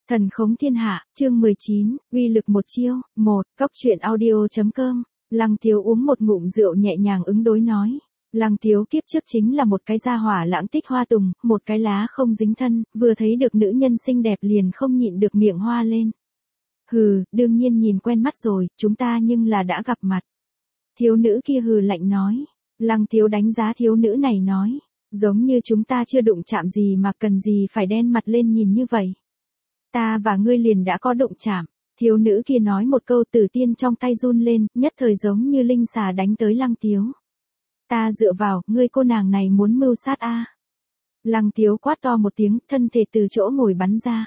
Thần khống thiên hạ, chương 19, uy lực một chiêu, 1, cóc truyện audio.com. Lăng Tiếu uống một ngụm rượu nhẹ nhàng ứng đối nói. Lăng Tiếu kiếp trước chính là một cái gia hỏa lãng tích hoa tùng, một cái lá không dính thân, vừa thấy được nữ nhân xinh đẹp liền không nhịn được miệng hoa lên. Hừ, đương nhiên nhìn quen mắt rồi, chúng ta nhưng là đã gặp mặt. Thiếu nữ kia hừ lạnh nói. Lăng Tiếu đánh giá thiếu nữ này nói. Giống như chúng ta chưa đụng chạm gì mà cần gì phải đen mặt lên nhìn như vậy. Ta và ngươi liền đã có đụng chạm. Thiếu nữ kia nói một câu Tử Tiên trong tay run lên, nhất thời giống như linh xà đánh tới Lăng Tiếu. Ta dựa vào, ngươi cô nàng này muốn mưu sát a. Lăng Tiếu quát to một tiếng, thân thể từ chỗ ngồi bắn ra.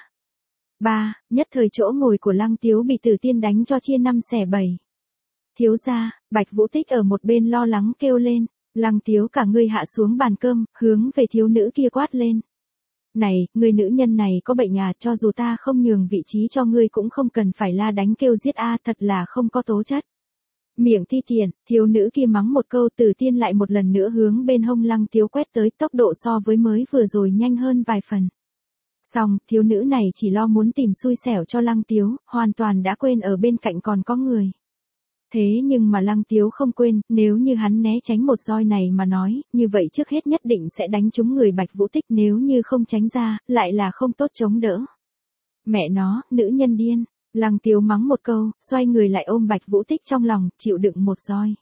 Nhất thời chỗ ngồi của Lăng Tiếu bị Tử Tiên đánh cho chia 5 xẻ 7. Thiếu gia, Bạch Vũ Tích ở một bên lo lắng kêu lên. Lăng Tiếu cả người hạ xuống bàn cơm, hướng về thiếu nữ kia quát lên. Này, người nữ nhân này có bệnh à, cho dù ta không nhường vị trí cho ngươi cũng không cần phải la đánh kêu giết a, thật là không có tố chất. Miệng ti tiện, thiếu nữ kia mắng một câu Tử Tiên lại một lần nữa hướng bên hông Lăng Tiếu quét tới, tốc độ so với mới vừa rồi nhanh hơn vài phần. Xong, thiếu nữ này chỉ lo muốn tìm xui xẻo cho Lăng Tiếu, hoàn toàn đã quên ở bên cạnh còn có người. Thế nhưng mà Lăng Tiếu không quên, nếu như hắn né tránh một roi này mà nói, như vậy trước hết nhất định sẽ đánh trúng người Bạch Vũ Tích, nếu như không tránh ra, lại là không tốt chống đỡ. Mẹ nó, nữ nhân điên. Lăng Tiếu mắng một câu, xoay người lại ôm Bạch Vũ Tích trong lòng, chịu đựng một roi.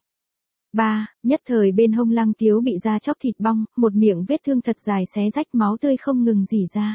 Nhất thời bên hông Lăng Tiếu bị da chóc thịt bong, một miệng vết thương thật dài xé rách máu tươi không ngừng rỉ ra.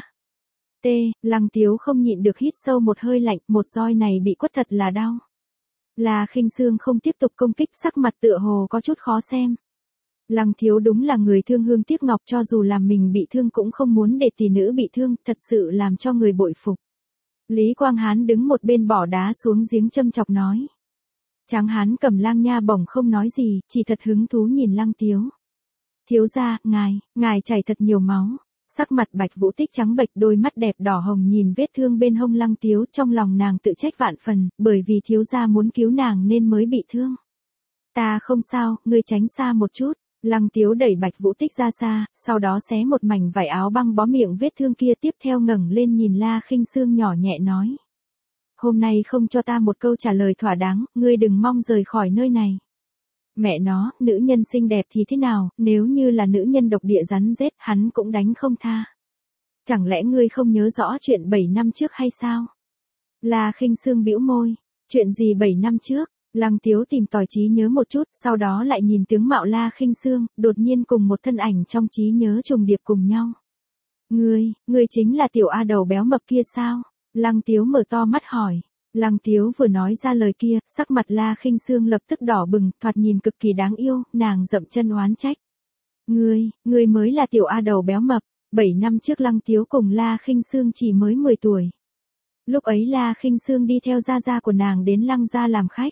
Lăng Tiếu không nhịn được hít sâu một hơi lạnh, một roi này bị quất thật là đau. La Khinh Sương không tiếp tục công kích, sắc mặt tựa hồ có chút khó xem. Lăng Tiếu đúng là người thương hương tiếc ngọc, cho dù làm mình bị thương cũng không muốn để tỷ nữ bị thương, thật sự làm cho người bội phục. Lý Quang Hán đứng một bên bỏ đá xuống giếng châm chọc nói. Tráng Hán Cầm Lang nha bổng không nói gì, chỉ thật hứng thú nhìn Lăng Tiếu. Thiếu gia, ngài chảy thật nhiều máu. Sắc mặt Bạch Vũ Tích trắng bệch, đôi mắt đẹp đỏ hồng nhìn vết thương bên hông Lăng Tiếu, trong lòng nàng tự trách vạn phần, bởi vì thiếu gia muốn cứu nàng nên mới bị thương. Ta không sao, ngươi tránh xa một chút. Lăng Tiếu đẩy Bạch Vũ Tích ra xa, sau đó xé một mảnh vải áo băng bó miệng vết thương kia, tiếp theo ngẩng lên nhìn La Khinh Sương nhỏ nhẹ nói. Hôm nay không cho ta một câu trả lời thỏa đáng, ngươi đừng mong rời khỏi nơi này. Mẹ nó, nữ nhân xinh đẹp thì thế nào, nếu như là nữ nhân độc địa rắn rết, hắn cũng đánh không tha. Chẳng lẽ ngươi không nhớ rõ chuyện 7 năm trước hay sao? La Khinh Sương bĩu môi, chuyện gì 7 năm trước? Lăng Tiếu tìm tòi trí nhớ một chút, sau đó lại nhìn tướng mạo La Khinh Sương, đột nhiên cùng một thân ảnh trong trí nhớ trùng điệp cùng nhau. Ngươi chính là tiểu A đầu béo mập kia sao? Lăng Tiếu mở to mắt hỏi. Lăng Tiếu vừa nói ra lời kia, sắc mặt La Khinh Sương lập tức đỏ bừng, thoạt nhìn cực kỳ đáng yêu, nàng dậm chân oán trách. Ngươi mới là tiểu A đầu béo mập. 7 năm trước Lăng Tiếu cùng La Khinh Sương chỉ mới 10 tuổi. Lúc ấy La Khinh Sương đi theo gia gia của nàng đến Lăng gia làm khách.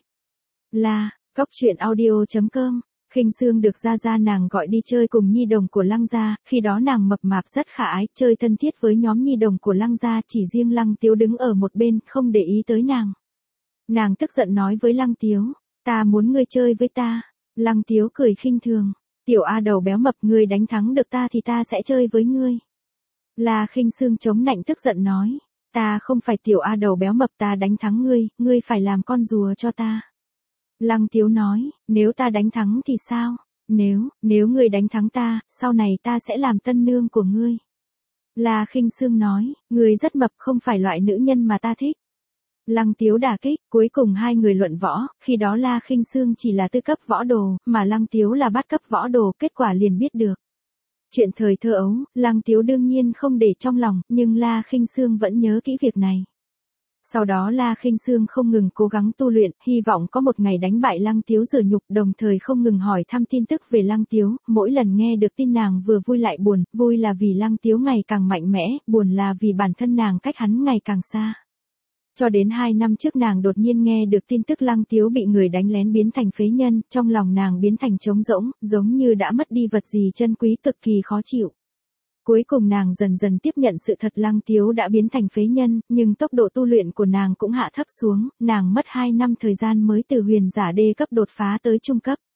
Cóc truyện audio.com. Khinh Sương được gia gia nàng gọi đi chơi cùng nhi đồng của Lăng gia, khi đó nàng mập mạp rất khả ái, chơi thân thiết với nhóm nhi đồng của Lăng gia, chỉ riêng Lăng Tiếu đứng ở một bên, không để ý tới nàng. Nàng tức giận nói với Lăng Tiếu, ta muốn ngươi chơi với ta. Lăng Tiếu cười khinh thường, tiểu A đầu béo mập, ngươi đánh thắng được ta thì ta sẽ chơi với ngươi. La Khinh Sương chống nạnh tức giận nói, ta không phải tiểu A đầu béo mập, ta đánh thắng ngươi phải làm con rùa cho ta. Lăng Tiếu nói, nếu ta đánh thắng thì sao? Nếu ngươi đánh thắng ta, sau này ta sẽ làm tân nương của ngươi. La Khinh Sương nói, ngươi rất mập, không phải loại nữ nhân mà ta thích. Lăng Tiếu đả kích, cuối cùng hai người luận võ, khi đó La Khinh Sương chỉ là tư cấp võ đồ, mà Lăng Tiếu là bát cấp võ đồ, kết quả liền biết được. Chuyện thời thơ ấu, Lăng Tiếu đương nhiên không để trong lòng, nhưng La Khinh Sương vẫn nhớ kỹ việc này. Sau đó La Khinh Sương không ngừng cố gắng tu luyện, hy vọng có một ngày đánh bại Lăng Tiếu rửa nhục, đồng thời không ngừng hỏi thăm tin tức về Lăng Tiếu, mỗi lần nghe được tin nàng vừa vui lại buồn, vui là vì Lăng Tiếu ngày càng mạnh mẽ, buồn là vì bản thân nàng cách hắn ngày càng xa. Cho đến 2 năm trước nàng đột nhiên nghe được tin tức Lăng Tiếu bị người đánh lén biến thành phế nhân, trong lòng nàng biến thành trống rỗng, giống như đã mất đi vật gì chân quý, cực kỳ khó chịu. Cuối cùng nàng dần dần tiếp nhận sự thật, Lăng Tiếu đã biến thành phế nhân, nhưng tốc độ tu luyện của nàng cũng hạ thấp xuống, nàng mất 2 năm thời gian mới từ huyền giả đê cấp đột phá tới trung cấp.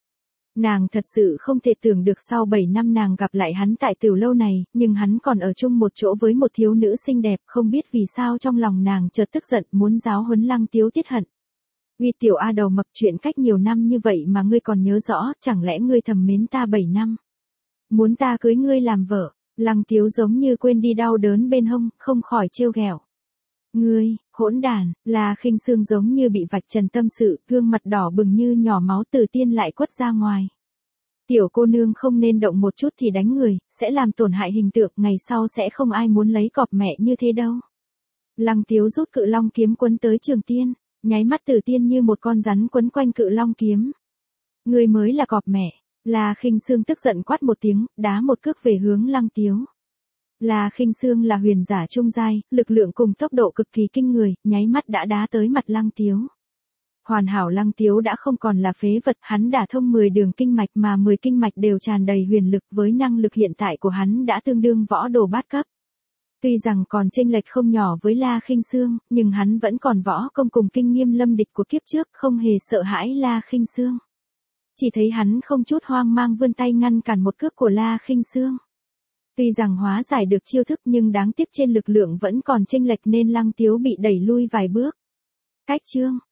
Nàng thật sự không thể tưởng được sau 7 năm nàng gặp lại hắn tại tiểu lâu này, nhưng hắn còn ở chung một chỗ với một thiếu nữ xinh đẹp, không biết vì sao trong lòng nàng chợt tức giận muốn giáo huấn Lăng Tiếu tiết hận. Uy tiểu A đầu mập, chuyện cách nhiều năm như vậy mà ngươi còn nhớ rõ, chẳng lẽ ngươi thầm mến ta 7 năm? Muốn ta cưới ngươi làm vợ? Lăng Tiếu giống như quên đi đau đớn bên hông, không khỏi trêu ghẹo. Ngươi, hỗn đản, La Khinh Sương giống như bị vạch trần tâm sự, gương mặt đỏ bừng như nhỏ máu từ tiên lại quất ra ngoài. Tiểu cô nương không nên động một chút thì đánh người, sẽ làm tổn hại hình tượng, ngày sau sẽ không ai muốn lấy cọp mẹ như thế đâu. Lăng Tiếu rút cự long kiếm quấn tới Trường Tiên, nháy mắt Tử Tiên như một con rắn quấn quanh cự long kiếm. Ngươi mới là cọp mẹ. La Khinh Sương tức giận quát một tiếng, đá một cước về hướng Lăng Tiếu. La Khinh Sương là huyền giả trung giai, lực lượng cùng tốc độ cực kỳ kinh người, nháy mắt đã đá tới mặt Lăng Tiếu. Hoàn hảo Lăng Tiếu đã không còn là phế vật, hắn đả thông 10 đường kinh mạch mà 10 kinh mạch đều tràn đầy huyền lực, với năng lực hiện tại của hắn đã tương đương võ đồ bát cấp. Tuy rằng còn chênh lệch không nhỏ với La Khinh Sương, nhưng hắn vẫn còn võ công cùng kinh nghiêm lâm địch của kiếp trước, không hề sợ hãi La Khinh Sương. Chỉ thấy hắn không chút hoang mang vươn tay ngăn cản một cước của La Khinh Sương. Tuy rằng hóa giải được chiêu thức nhưng đáng tiếc trên lực lượng vẫn còn chênh lệch nên Lăng Tiếu bị đẩy lui vài bước. Cách chương